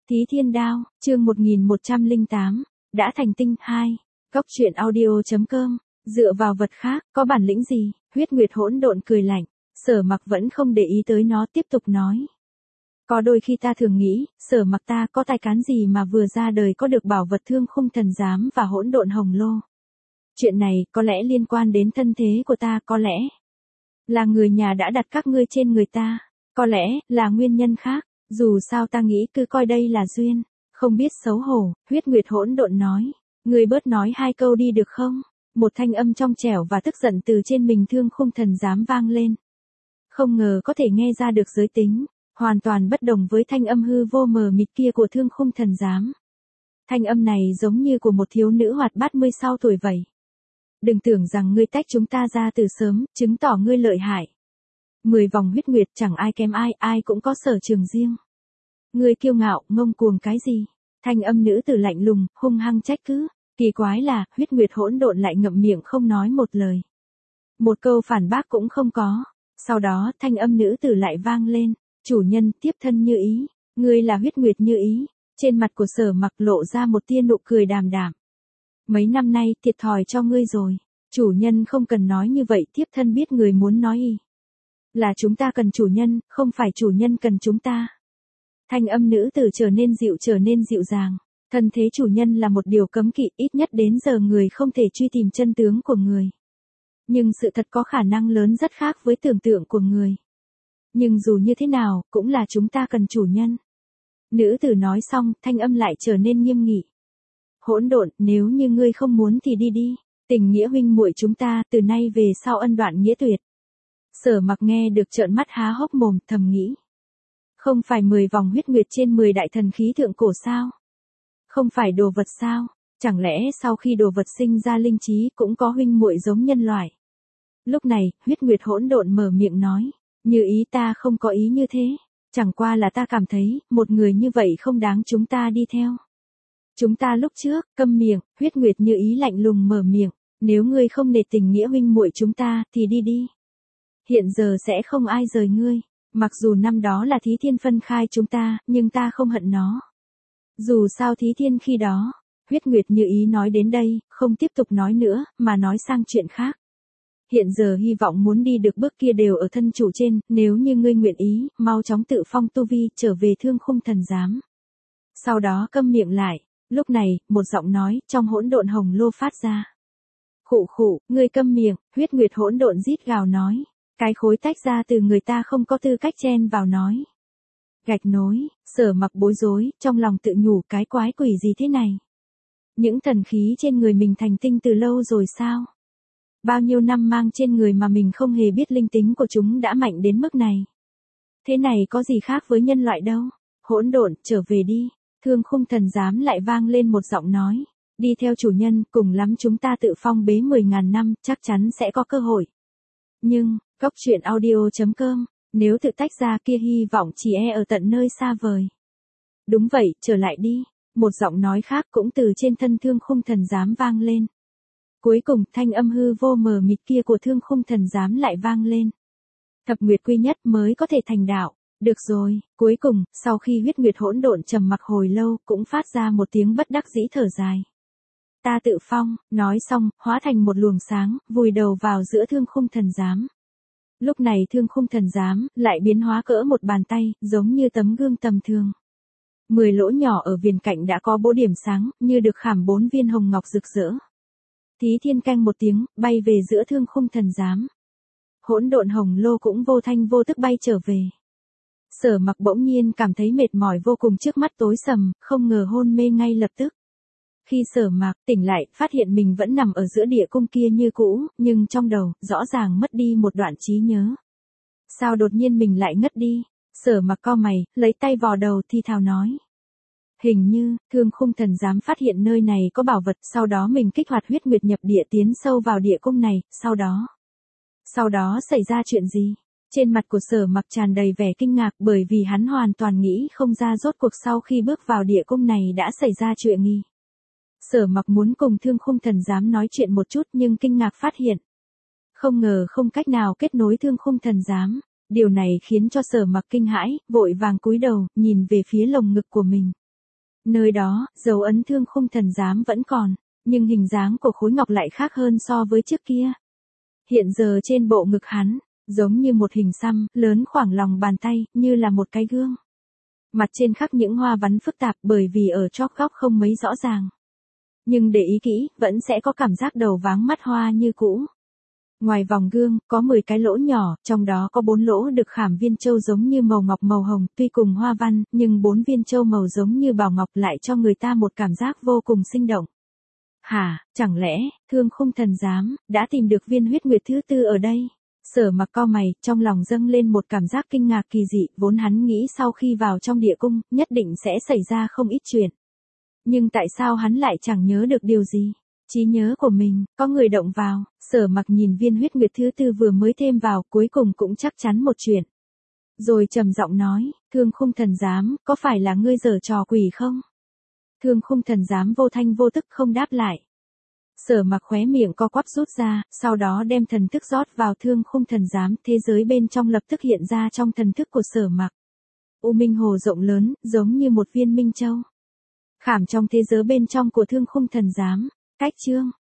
Thí Thiên Đao, chương 1108, đã thành tinh 2. Góc truyện audio.com, dựa vào vật khác, có bản lĩnh gì? Huyết Nguyệt hỗn độn cười lạnh, Sở Mặc vẫn không để ý tới nó, tiếp tục nói. Có đôi khi ta thường nghĩ, Sở Mặc ta có tài cán gì mà vừa ra đời có được bảo vật Thương Khung Thần Giám và Hỗn Độn Hồng Lô. Chuyện này có lẽ liên quan đến thân thế của ta, có lẽ là người nhà đã đặt các ngươi trên người ta, có lẽ là nguyên nhân khác. Dù sao ta nghĩ cứ coi đây là duyên, không biết xấu hổ. Huyết Nguyệt hỗn độn nói, ngươi bớt nói hai câu đi được không? Một thanh âm trong trẻo và tức giận từ trên mình Thương Khung Thần Giám vang lên. Không ngờ có thể nghe ra được giới tính, hoàn toàn bất đồng với thanh âm hư vô mờ mịt kia của Thương Khung Thần Giám. Thanh âm này giống như của một thiếu nữ hoạt bát 10 sau tuổi vậy. Đừng tưởng rằng ngươi tách chúng ta ra từ sớm, chứng tỏ ngươi lợi hại. 10 vòng huyết nguyệt chẳng ai kém ai, ai cũng có sở trường riêng. Ngươi kiêu ngạo, ngông cuồng cái gì? Thanh âm nữ tử lạnh lùng, hung hăng trách cứ. Kỳ quái là, huyết nguyệt hỗn độn lại ngậm miệng không nói một lời. Một câu phản bác cũng không có. Sau đó, thanh âm nữ tử lại vang lên. Chủ nhân, tiếp thân Như Ý. Ngươi là huyết nguyệt Như Ý. Trên mặt của Sở Mặc lộ ra một tia nụ cười đàm đạm. Mấy năm nay, thiệt thòi cho ngươi rồi. Chủ nhân không cần nói như vậy, tiếp thân biết người muốn nói y. Là chúng ta cần chủ nhân, không phải chủ nhân cần chúng ta. Thanh âm nữ tử trở nên dịu dàng. Thân thế chủ nhân là một điều cấm kỵ, ít nhất đến giờ người không thể truy tìm chân tướng của người. Nhưng sự thật có khả năng lớn rất khác với tưởng tượng của người. Nhưng dù như thế nào, cũng là chúng ta cần chủ nhân. Nữ tử nói xong, thanh âm lại trở nên nghiêm nghị. Hỗn độn, nếu như ngươi không muốn thì đi đi. Tình nghĩa huynh muội chúng ta, từ nay về sau ân đoạn nghĩa tuyệt. Sở Mặc nghe được trợn mắt há hốc mồm, thầm nghĩ. Không phải 10 vòng huyết nguyệt trên 10 đại thần khí thượng cổ sao? Không phải đồ vật sao? Chẳng lẽ sau khi đồ vật sinh ra linh trí cũng có huynh muội giống nhân loại? Lúc này, huyết nguyệt hỗn độn mở miệng nói. Như Ý ta không có ý như thế. Chẳng qua là ta cảm thấy, một người như vậy không đáng chúng ta đi theo. Chúng ta lúc trước, câm miệng, huyết nguyệt Như Ý lạnh lùng mở miệng. Nếu ngươi không nể tình nghĩa huynh muội chúng ta, thì đi đi. Hiện giờ sẽ không ai rời ngươi. Mặc dù năm đó là Thí Thiên phân khai chúng ta, nhưng ta không hận nó. Dù sao Thí Thiên khi đó, huyết nguyệt Như Ý nói đến đây, không tiếp tục nói nữa, mà nói sang chuyện khác. Hiện giờ hy vọng muốn đi được bước kia đều ở thân chủ trên, nếu như ngươi nguyện ý, mau chóng tự phong tu vi, trở về Thương Khung Thần Giám. Sau đó câm miệng lại, lúc này, một giọng nói, trong hỗn độn hồng lô phát ra. Khụ khụ, ngươi câm miệng, huyết nguyệt hỗn độn rít gào nói. Cái khối tách ra từ người ta không có tư cách chen vào nói. Gạch nối, Sở Mặc bối rối, trong lòng tự nhủ cái quái quỷ gì thế này. Những thần khí trên người mình thành tinh từ lâu rồi sao? Bao nhiêu năm mang trên người mà mình không hề biết linh tính của chúng đã mạnh đến mức này. Thế này có gì khác với nhân loại đâu. Hỗn độn, trở về đi. Thương Khung Thần Giám lại vang lên một giọng nói. Đi theo chủ nhân, cùng lắm chúng ta tự phong bế 10.000 năm, chắc chắn sẽ có cơ hội. Nhưng, góc truyện audio.com, nếu tự tách ra kia hy vọng chỉ ở tận nơi xa vời. Đúng vậy, trở lại đi. Một giọng nói khác cũng từ trên thân Thương Khung Thần Giám vang lên. Cuối cùng, thanh âm hư vô mờ mịt kia của Thương Khung Thần Giám lại vang lên. Thập nguyệt quy nhất mới có thể thành đạo. Được rồi, cuối cùng, sau khi huyết nguyệt hỗn độn trầm mặc hồi lâu, cũng phát ra một tiếng bất đắc dĩ thở dài. Ta tự phong, nói xong, hóa thành một luồng sáng, vùi đầu vào giữa Thương Khung Thần Giám. Lúc này Thương Khung Thần Giám lại biến hóa cỡ một bàn tay, giống như tấm gương tầm thường. 10 lỗ nhỏ ở viền cạnh đã có 4 điểm sáng, như được khảm 4 viên hồng ngọc rực rỡ. Thí Thiên canh một tiếng, bay về giữa Thương Khung Thần Giám. Hỗn độn hồng lô cũng vô thanh vô tức bay trở về. Sở Mặc bỗng nhiên cảm thấy mệt mỏi vô cùng, trước mắt tối sầm, không ngờ hôn mê ngay lập tức. Khi Sở Mặc tỉnh lại, phát hiện mình vẫn nằm ở giữa địa cung kia như cũ, nhưng trong đầu, rõ ràng mất đi một đoạn trí nhớ. Sao đột nhiên mình lại ngất đi? Sở Mặc cau mày, lấy tay vò đầu thi thào nói. Hình như, Thương Khung Thần Giám phát hiện nơi này có bảo vật, sau đó mình kích hoạt huyết nguyệt nhập địa tiến sâu vào địa cung này, sau đó xảy ra chuyện gì? Trên mặt của Sở Mặc tràn đầy vẻ kinh ngạc, bởi vì hắn hoàn toàn nghĩ không ra rốt cuộc sau khi bước vào địa cung này đã xảy ra chuyện gì. Sở Mặc muốn cùng Thương Khung Thần Giám nói chuyện một chút, nhưng kinh ngạc phát hiện. Không ngờ không cách nào kết nối Thương Khung Thần Giám. Điều này khiến cho Sở Mặc kinh hãi, vội vàng cúi đầu, nhìn về phía lồng ngực của mình. Nơi đó, dấu ấn Thương Khung Thần Giám vẫn còn, nhưng hình dáng của khối ngọc lại khác hơn so với trước kia. Hiện giờ trên bộ ngực hắn, giống như một hình xăm, lớn khoảng lòng bàn tay, như là một cái gương. Mặt trên khắc những hoa văn phức tạp bởi vì ở chóp góc không mấy rõ ràng. Nhưng để ý kỹ, vẫn sẽ có cảm giác đầu váng mắt hoa như cũ. Ngoài vòng gương, có 10 cái lỗ nhỏ, trong đó có 4 lỗ được khảm viên châu giống như màu ngọc màu hồng, tuy cùng hoa văn, nhưng 4 viên châu màu giống như bảo ngọc lại cho người ta một cảm giác vô cùng sinh động. Hả, chẳng lẽ, Thương Khung Thần Giám, đã tìm được viên huyết nguyệt thứ tư ở đây? Sở Mặc cau mày, trong lòng dâng lên một cảm giác kinh ngạc kỳ dị, vốn hắn nghĩ sau khi vào trong địa cung, nhất định sẽ xảy ra không ít chuyện. Nhưng tại sao hắn lại chẳng nhớ được điều gì? Trí nhớ của mình, có người động vào, Sở Mặc nhìn viên huyết nguyệt thứ tư vừa mới thêm vào, cuối cùng cũng chắc chắn một chuyện. Rồi trầm giọng nói, Thương Khung Thần Giám, có phải là ngươi giở trò quỷ không? Thương Khung Thần Giám vô thanh vô tức không đáp lại. Sở Mặc khóe miệng co quắp rút ra, sau đó đem thần thức rót vào Thương Khung Thần Giám, thế giới bên trong lập tức hiện ra trong thần thức của Sở Mặc. U Minh Hồ rộng lớn, giống như một viên minh châu. Khảm trong thế giới bên trong của Thương Khung Thần Giám, cách chương.